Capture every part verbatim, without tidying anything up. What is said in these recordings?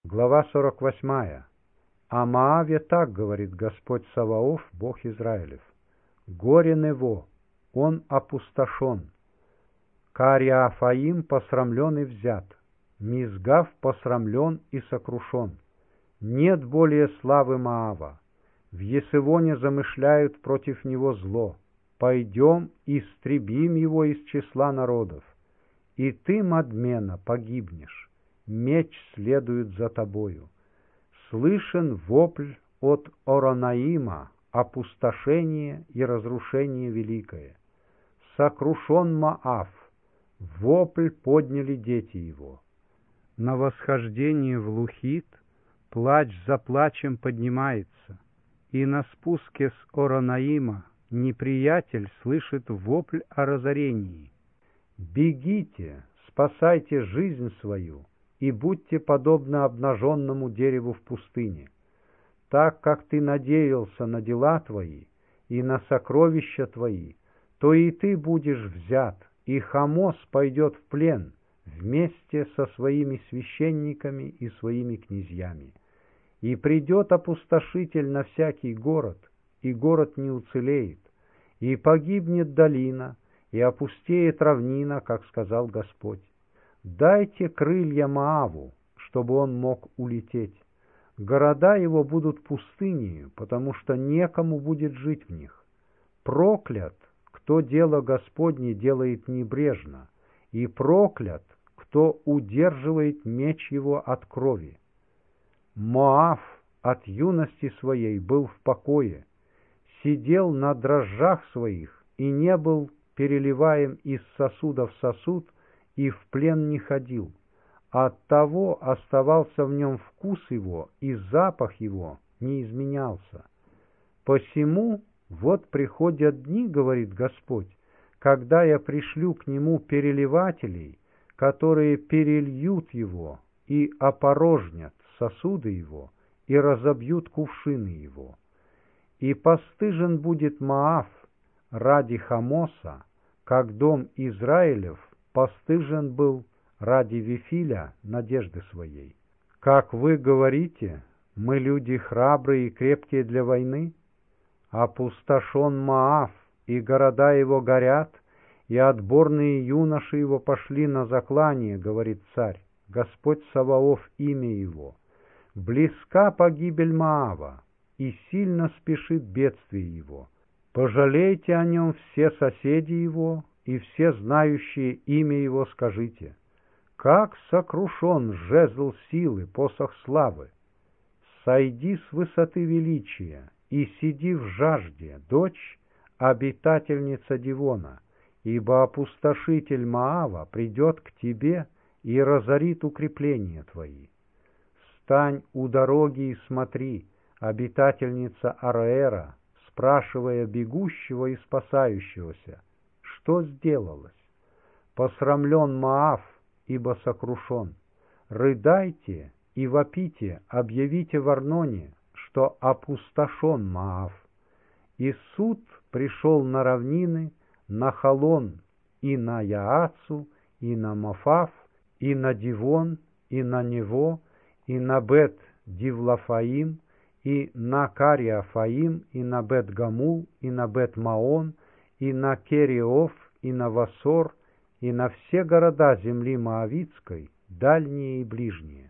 Глава сорок восьмая. О Моаве так говорит Господь Саваоф, Бог Израилев. Горе Нево, он опустошен. Кариафаим посрамлен и взят. Мизгав посрамлен и сокрушен. Нет более славы Моава. В Есывоне замышляют против него зло. Пойдем, истребим его из числа народов. И ты, Мадмена, погибнешь. Меч следует за тобою. Слышен вопль от Оронаима, опустошение и разрушение великое. Сокрушен Моав, вопль подняли дети его. На восхождении в Лухит плач за плачем поднимается, и на спуске с Оронаима неприятель слышит вопль о разорении. Бегите, спасайте жизнь свою, и будьте подобны обнаженному дереву в пустыне. Так как ты надеялся на дела твои и на сокровища твои, то и ты будешь взят, и Хамос пойдет в плен вместе со своими священниками и своими князьями. И придет опустошитель на всякий город, и город не уцелеет, и погибнет долина, и опустеет равнина, как сказал Господь. Дайте крылья Моаву, чтобы он мог улететь. Города его будут пустынею, потому что некому будет жить в них. Проклят, кто дело Господне делает небрежно, и проклят, кто удерживает меч его от крови. Моав от юности своей был в покое, сидел на дрожжах своих и не был переливаем из сосуда в сосуд, и в плен не ходил. Оттого оставался в нем вкус его, и запах его не изменялся. Посему вот приходят дни, говорит Господь, когда я пришлю к нему переливателей, которые перельют его и опорожнят сосуды его и разобьют кувшины его. И постыжен будет Моав ради Хамоса, как дом Израилев постыжен был ради Вифиля надежды своей. Как вы говорите, мы люди храбрые и крепкие для войны? Опустошен Моав, и города его горят, и отборные юноши его пошли на заклание, говорит царь, Господь Саваоф имя его. Близка погибель Моава, и сильно спешит бедствие его. Пожалейте о нем все соседи его, и все знающие имя его скажите. Как сокрушен жезл силы, посох славы! Сойди с высоты величия, и сиди в жажде, дочь, обитательница Дивона, ибо опустошитель Моава придет к тебе и разорит укрепления твои. Стань у дороги и смотри, обитательница Ароэра, спрашивая бегущего и спасающегося, что сделалось? Посрамлен Моав, ибо сокрушен. Рыдайте и вопите, объявите в Арноне, что опустошен Моав. И суд пришел на равнины, на Халон, и на Яацу, и на Мофав, и на Дивон, и на Нево, и на Бет-Дивлафаим, и на Кариафаим, и на Бет-Гамул, и на Бет-Маон, и на Кериоф, и на Васор, и на все города земли Моавицкой, дальние и ближние.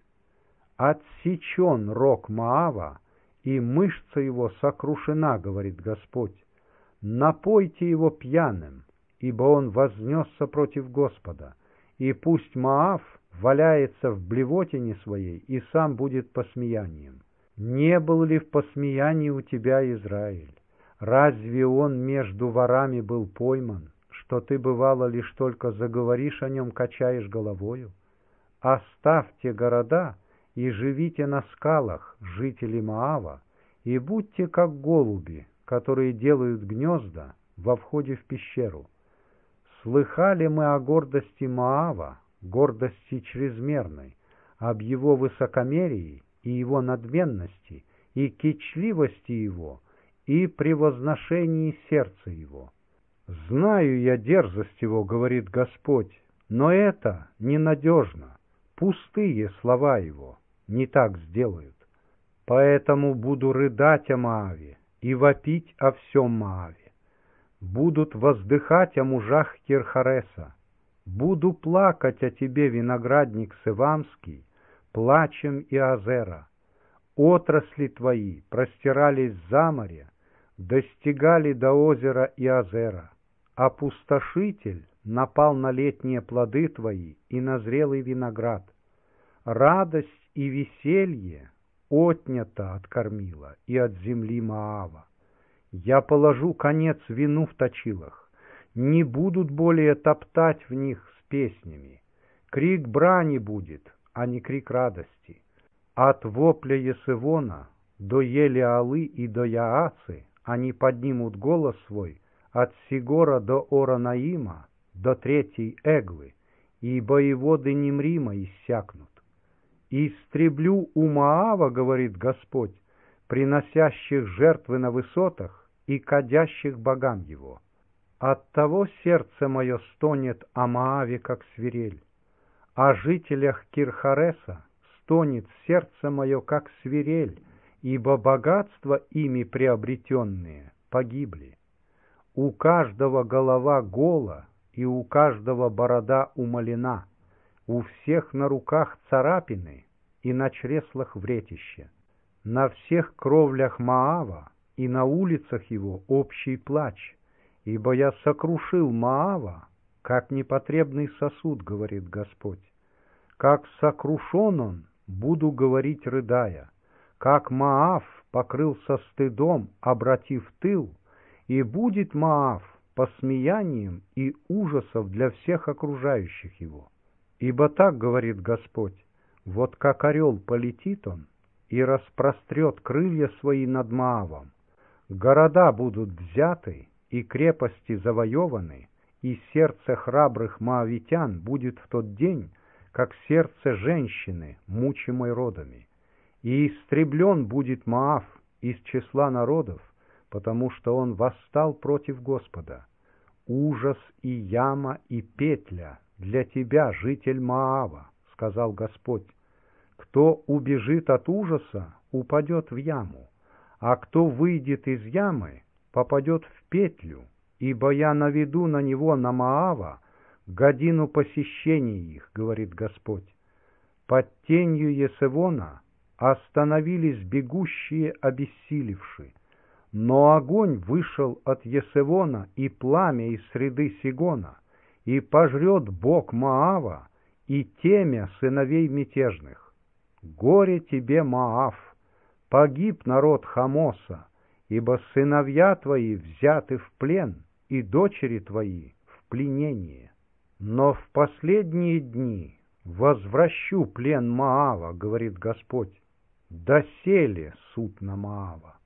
Отсечен рог Моава, и мышца его сокрушена, говорит Господь. Напойте его пьяным, ибо он вознесся против Господа, и пусть Моав валяется в блевотине своей, и сам будет посмеянием. Не был ли в посмеянии у тебя Израиль? Разве он между ворами был пойман, что ты, бывало, лишь только заговоришь о нем, качаешь головою? Оставьте города и живите на скалах, жители Моава, и будьте как голуби, которые делают гнезда во входе в пещеру. Слыхали мы о гордости Моава, гордости чрезмерной, об его высокомерии и его надменности, и кичливости его, и превозношении сердца его. Знаю я дерзость его, говорит Господь, но это ненадежно, пустые слова его. не так сделают. Поэтому буду рыдать о Моаве и вопить о всем Моаве. Будут воздыхать о мужах Кирхареса. Буду плакать о тебе, виноградник Севамский, плачем и Азера. Отрасли твои простирались за море, достигали до озера Иазера. Опустошитель напал на летние плоды твои и на зрелый виноград. Радость и веселье отнято от кормила и от земли Моава. Я положу конец вину в точилах, не будут более топтать в них с песнями. Крик брани будет, а не крик радости. От вопля Есевона до Елеалы и до Яасы они поднимут голос свой, от Сигора до Оронаима, до третьей Эглы, и воеводы Нимрима иссякнут. «Истреблю у Моава, — говорит Господь, — приносящих жертвы на высотах и кадящих богам его. Оттого сердце мое стонет о Моаве, как свирель, о жителях Кирхареса стонет сердце мое, как свирель, ибо богатства ими приобретенные погибли. У каждого голова гола, и у каждого борода умалена, у всех на руках царапины и на чреслах вретище. На всех кровлях Моава и на улицах его общий плач, ибо я сокрушил Моава, как непотребный сосуд, говорит Господь. Как сокрушен он, буду говорить, рыдая, как Моав покрылся стыдом, обратив тыл, и будет Моав посмеянием и ужасов для всех окружающих его. Ибо так говорит Господь, вот как орел полетит он и распрострет крылья свои над Моавом. Города будут взяты и крепости завоеваны, и сердце храбрых моавитян будет в тот день, как сердце женщины, мучимой родами. И истреблен будет Моав из числа народов, потому что он восстал против Господа. Ужас и яма и петля для тебя, житель Моава, сказал Господь. Кто убежит от ужаса, упадет в яму, а кто выйдет из ямы, попадет в петлю, ибо я наведу на него, на Моава, годину посещения их, говорит Господь. Под тенью Есевона остановились бегущие, обессилевши, но огонь вышел от Есевона и пламя из среды Сигона, и пожрет Бог Моава и темя сыновей мятежных. Горе тебе, Моав! Погиб народ Хамоса, ибо сыновья твои взяты в плен, и дочери твои в пленение. Но в последние дни возвращу плен Моава, говорит Господь, доселе суд на Моава.